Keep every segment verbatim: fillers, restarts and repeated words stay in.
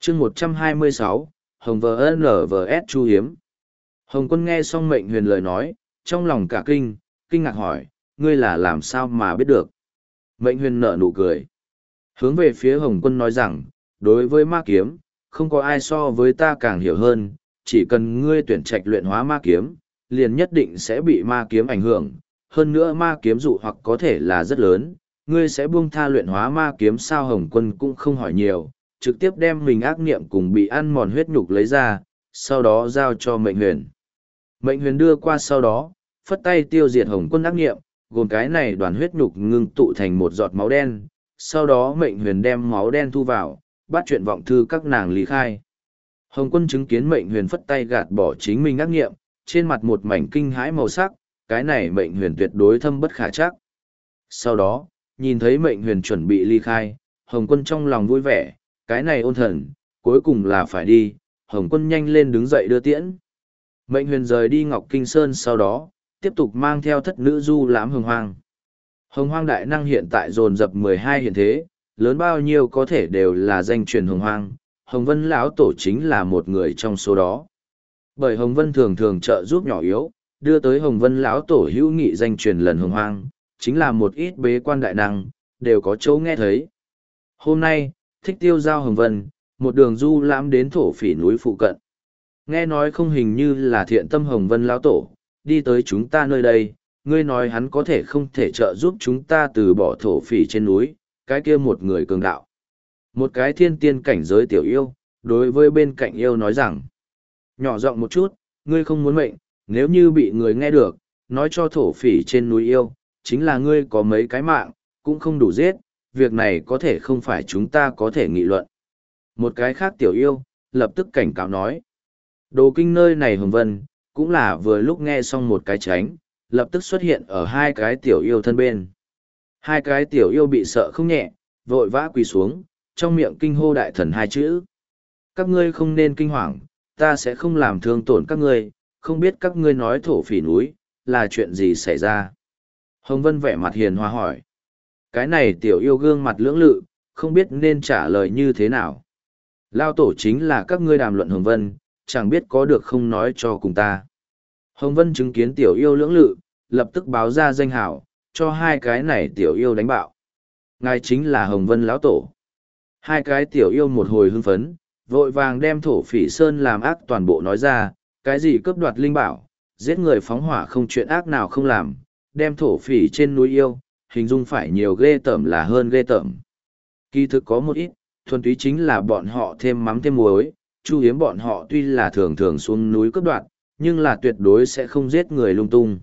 chương một trăm hai mươi sáu, Hồng vê en vê ét Chu Hiếm. Hồng Quân nghe xong Mệnh Huyền lời nói, trong lòng cả kinh, kinh ngạc hỏi, ngươi là làm sao mà biết được? Mệnh Huyền nở nụ cười. Hướng về phía Hồng Quân nói rằng, đối với ma kiếm, không có ai so với ta càng hiểu hơn, chỉ cần ngươi tuyển trạch luyện hóa ma kiếm, liền nhất định sẽ bị ma kiếm ảnh hưởng. Hơn nữa ma kiếm dụ hoặc có thể là rất lớn, ngươi sẽ buông tha luyện hóa ma kiếm sao? Hồng Quân cũng không hỏi nhiều, trực tiếp đem mình ác niệm cùng bị ăn mòn huyết nhục lấy ra, sau đó giao cho Mệnh Huyền. Mệnh Huyền đưa qua sau đó, phất tay tiêu diệt Hồng Quân ác niệm, gồm cái này đoàn huyết nhục ngưng tụ thành một giọt máu đen, sau đó Mệnh Huyền đem máu đen thu vào, bắt chuyện vọng thư các nàng lý khai. Hồng Quân chứng kiến Mệnh Huyền phất tay gạt bỏ chính mình ác niệm, trên mặt một mảnh kinh hãi màu sắc, cái này Mệnh Huyền tuyệt đối thâm bất khả trắc. Sau đó, nhìn thấy Mệnh Huyền chuẩn bị ly khai, Hồng Quân trong lòng vui vẻ, cái này ôn thần, cuối cùng là phải đi. Hồng Quân nhanh lên đứng dậy đưa tiễn. Mệnh Huyền rời đi Ngọc Kinh Sơn sau đó, tiếp tục mang theo thất nữ du lãm Hồng Hoang. Hồng Hoang đại năng hiện tại dồn dập mười hai hiện thế, lớn bao nhiêu có thể đều là danh truyền Hồng Hoang. Hồng Vân lão tổ chính là một người trong số đó. Bởi Hồng Vân thường thường trợ giúp nhỏ yếu, đưa tới Hồng Vân lão tổ hữu nghị danh truyền lần Hồng Hoang, chính là một ít bế quan đại năng, đều có chỗ nghe thấy. Hôm nay, Thích tiêu giao Hồng Vân, một đường du lãm đến thổ phỉ núi phụ cận. Nghe nói không hình như là thiện tâm Hồng Vân lão tổ, đi tới chúng ta nơi đây, ngươi nói hắn có thể không thể trợ giúp chúng ta từ bỏ thổ phỉ trên núi, cái kia một người cường đạo. Một cái thiên tiên cảnh giới tiểu yêu, đối với bên cạnh yêu nói rằng, nhỏ giọng một chút, ngươi không muốn mệnh, nếu như bị người nghe được, nói cho thổ phỉ trên núi yêu, chính là ngươi có mấy cái mạng, cũng không đủ giết, việc này có thể không phải chúng ta có thể nghị luận. Một cái khác tiểu yêu, lập tức cảnh cáo nói. Đồ kinh nơi này Hồng Vân, cũng là vừa lúc nghe xong một cái tránh, lập tức xuất hiện ở hai cái tiểu yêu thân bên. Hai cái tiểu yêu bị sợ không nhẹ, vội vã quỳ xuống, trong miệng kinh hô đại thần hai chữ. Các ngươi không nên kinh hoàng, ta sẽ không làm thương tổn các ngươi, không biết các ngươi nói thổ phỉ núi, là chuyện gì xảy ra. Hồng Vân vẻ mặt hiền hòa hỏi. Cái này tiểu yêu gương mặt lưỡng lự, không biết nên trả lời như thế nào. Lao tổ chính là các ngươi đàm luận Hồng Vân, chẳng biết có được không nói cho cùng ta. Hồng Vân chứng kiến tiểu yêu lưỡng lự, lập tức báo ra danh hảo, cho hai cái này tiểu yêu đánh bạo. Ngài chính là Hồng Vân lão tổ. Hai cái tiểu yêu một hồi hưng phấn, vội vàng đem thổ phỉ sơn làm ác toàn bộ nói ra, cái gì cướp đoạt linh bảo, giết người phóng hỏa không chuyện ác nào không làm, đem thổ phỉ trên núi yêu, hình dung phải nhiều ghê tởm là hơn ghê tởm. Kỳ thực có một ít, thuần túy chính là bọn họ thêm mắm thêm muối, Chu Hiếm bọn họ tuy là thường thường xuống núi cướp đoạt, nhưng là tuyệt đối sẽ không giết người lung tung.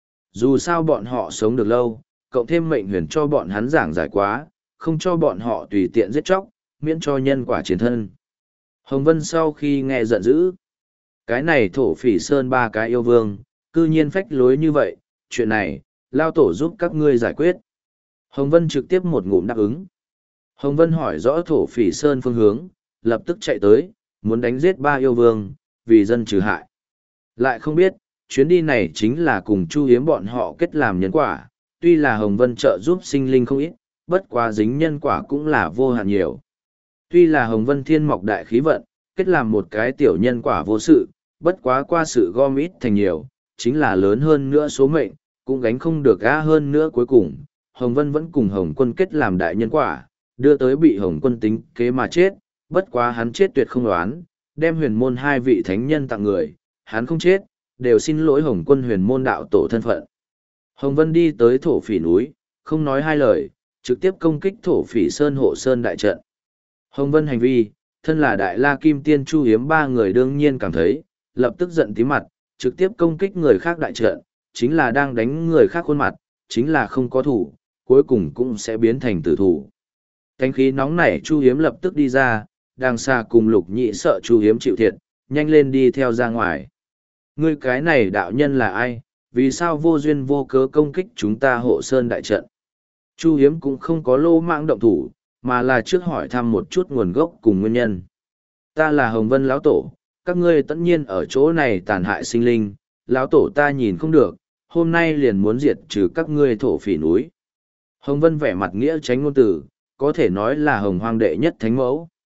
Dù sao bọn họ sống được lâu, cộng thêm Mệnh Huyền cho bọn hắn giảng giải quá, không cho bọn họ tùy tiện giết chóc, miễn cho nhân quả chiến thân. Hồng Vân sau khi nghe giận dữ, cái này thổ phỉ sơn ba cái yêu vương, cư nhiên phách lối như vậy, chuyện này, lao tổ giúp các ngươi giải quyết. Hồng Vân trực tiếp một ngụm đáp ứng. Hồng Vân hỏi rõ thổ phỉ sơn phương hướng, lập tức chạy tới, muốn đánh giết ba yêu vương, vì dân trừ hại. Lại không biết, chuyến đi này chính là cùng Chu Hiếm bọn họ kết làm nhân quả, tuy là Hồng Vân trợ giúp sinh linh không ít, bất quá dính nhân quả cũng là vô hạn nhiều. Tuy là Hồng Vân thiên mọc đại khí vận, kết làm một cái tiểu nhân quả vô sự, bất quá qua sự gom ít thành nhiều, chính là lớn hơn nữa số mệnh, cũng gánh không được gã hơn nữa cuối cùng. Hồng Vân vẫn cùng Hồng Quân kết làm đại nhân quả, đưa tới bị Hồng Quân tính kế mà chết, bất quá hắn chết tuyệt không đoán, đem huyền môn hai vị thánh nhân tặng người, hắn không chết, đều xin lỗi Hồng Quân huyền môn đạo tổ thân phận. Hồng Vân đi tới thổ phỉ núi, không nói hai lời, trực tiếp công kích thổ phỉ sơn hộ sơn đại trận. Hồng Vân hành vi, thân là đại la kim tiên Chu Hiếm ba người đương nhiên cảm thấy, lập tức giận tí mặt, trực tiếp công kích người khác đại trận, chính là đang đánh người khác khuôn mặt, chính là không có thủ, cuối cùng cũng sẽ biến thành tử thủ. Cánh khí nóng nảy Chu Hiếm lập tức đi ra, đang xa cùng Lục Nhĩ sợ Chu Hiếm chịu thiệt, nhanh lên đi theo ra ngoài. Ngươi cái này đạo nhân là ai, vì sao vô duyên vô cớ công kích chúng ta hộ sơn đại trận? Chu Hiếm cũng không có lô mạng động thủ, mà là trước hỏi thăm một chút nguồn gốc cùng nguyên nhân. Ta là Hồng Vân lão tổ, các ngươi tất nhiên ở chỗ này tàn hại sinh linh, lão tổ ta nhìn không được, hôm nay liền muốn diệt trừ các ngươi thổ phỉ núi. Hồng Vân vẻ mặt nghĩa tránh ngôn từ, có thể nói là Hồng Hoang đệ nhất thánh mẫu.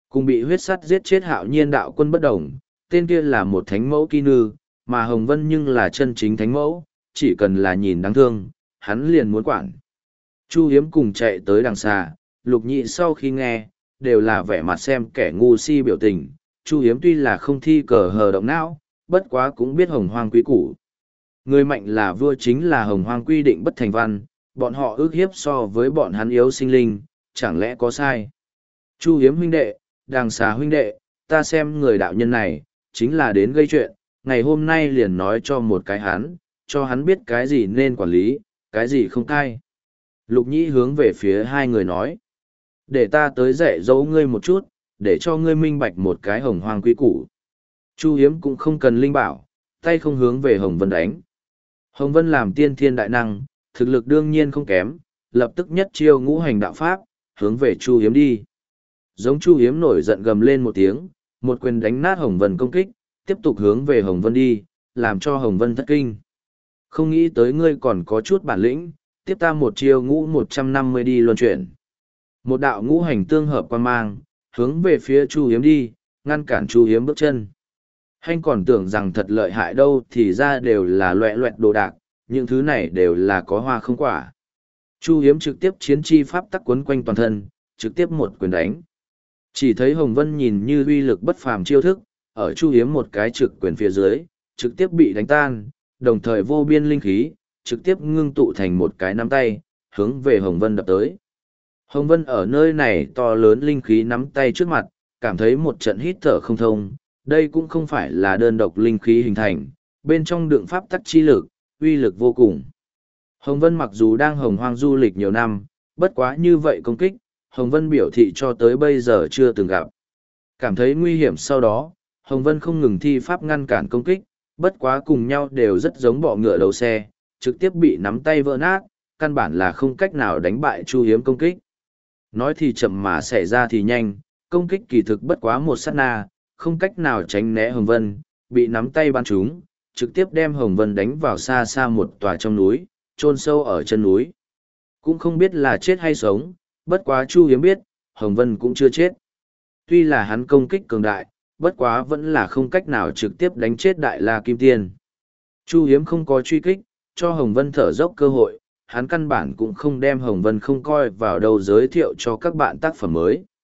Cùng bị huyết sắt giết chết Hạo Nhiên đạo quân bất đồng, tên kia là một thánh mẫu kỳ nư, mà Hồng Vân nhưng là chân chính thánh mẫu, chỉ cần là nhìn đáng thương, hắn liền muốn quản. Chu Hiếm cùng chạy tới đằng xa, Lục Nhị sau khi nghe, đều là vẻ mặt xem kẻ ngu si biểu tình. Chu Hiếm tuy là không thi cờ hờ động não, bất quá cũng biết hồng hoang quý củ. Người mạnh là vua chính là hồng hoang quy định bất thành văn, bọn họ ước hiếp so với bọn hắn yếu sinh linh, chẳng lẽ có sai. Chu Hiếm huynh đệ, đằng xà huynh đệ, ta xem người đạo nhân này, chính là đến gây chuyện, ngày hôm nay liền nói cho một cái hắn, cho hắn biết cái gì nên quản lý, cái gì không cai. Lục Nhĩ hướng về phía hai người nói, để ta tới dạy dỗ ngươi một chút, để cho ngươi minh bạch một cái hồng hoang quý củ. Chu Hiếm cũng không cần linh bảo, tay không hướng về Hồng Vân đánh. Hồng Vân làm tiên thiên đại năng, thực lực đương nhiên không kém, lập tức nhất chiêu ngũ hành đạo pháp, hướng về Chu Hiếm đi. Giống Chu Hiếm nổi giận gầm lên một tiếng, một quyền đánh nát Hồng Vân công kích, tiếp tục hướng về Hồng Vân đi, làm cho Hồng Vân thất kinh. Không nghĩ tới ngươi còn có chút bản lĩnh, tiếp ta một chiêu ngũ một trăm năm mươi đi luân chuyển. Một đạo ngũ hành tương hợp quan mang, hướng về phía Chu Hiếm đi, ngăn cản Chu Hiếm bước chân. Hanh còn tưởng rằng thật lợi hại đâu thì ra đều là loẹ loẹt đồ đạc, những thứ này đều là có hoa không quả. Chu Hiếm trực tiếp chiến chi pháp tắc quấn quanh toàn thân, trực tiếp một quyền đánh. Chỉ thấy Hồng Vân nhìn như uy lực bất phàm chiêu thức, ở Chu Hiếm một cái trực quyền phía dưới, trực tiếp bị đánh tan, đồng thời vô biên linh khí, trực tiếp ngưng tụ thành một cái nắm tay, hướng về Hồng Vân đập tới. Hồng Vân ở nơi này to lớn linh khí nắm tay trước mặt, cảm thấy một trận hít thở không thông, đây cũng không phải là đơn độc linh khí hình thành, bên trong đựng pháp tắc chi lực, uy lực vô cùng. Hồng Vân mặc dù đang hồng hoang du lịch nhiều năm, bất quá như vậy công kích, Hồng Vân biểu thị cho tới bây giờ chưa từng gặp. Cảm thấy nguy hiểm sau đó, Hồng Vân không ngừng thi pháp ngăn cản công kích, bất quá cùng nhau đều rất giống bọ ngựa đầu xe, trực tiếp bị nắm tay vỡ nát, căn bản là không cách nào đánh bại Chu Hiếm công kích. Nói thì chậm mà xảy ra thì nhanh, công kích kỳ thực bất quá một sát na, không cách nào tránh né Hồng Vân, bị nắm tay bắn trúng, trực tiếp đem Hồng Vân đánh vào xa xa một tòa trong núi, chôn sâu ở chân núi. Cũng không biết là chết hay sống, bất quá Chu Hiếm biết, Hồng Vân cũng chưa chết. Tuy là hắn công kích cường đại, bất quá vẫn là không cách nào trực tiếp đánh chết Đại La Kim Tiên. Chu Hiếm không có truy kích, cho Hồng Vân thở dốc cơ hội, hắn căn bản cũng không đem Hồng Vân không coi vào đâu giới thiệu cho các bạn tác phẩm mới.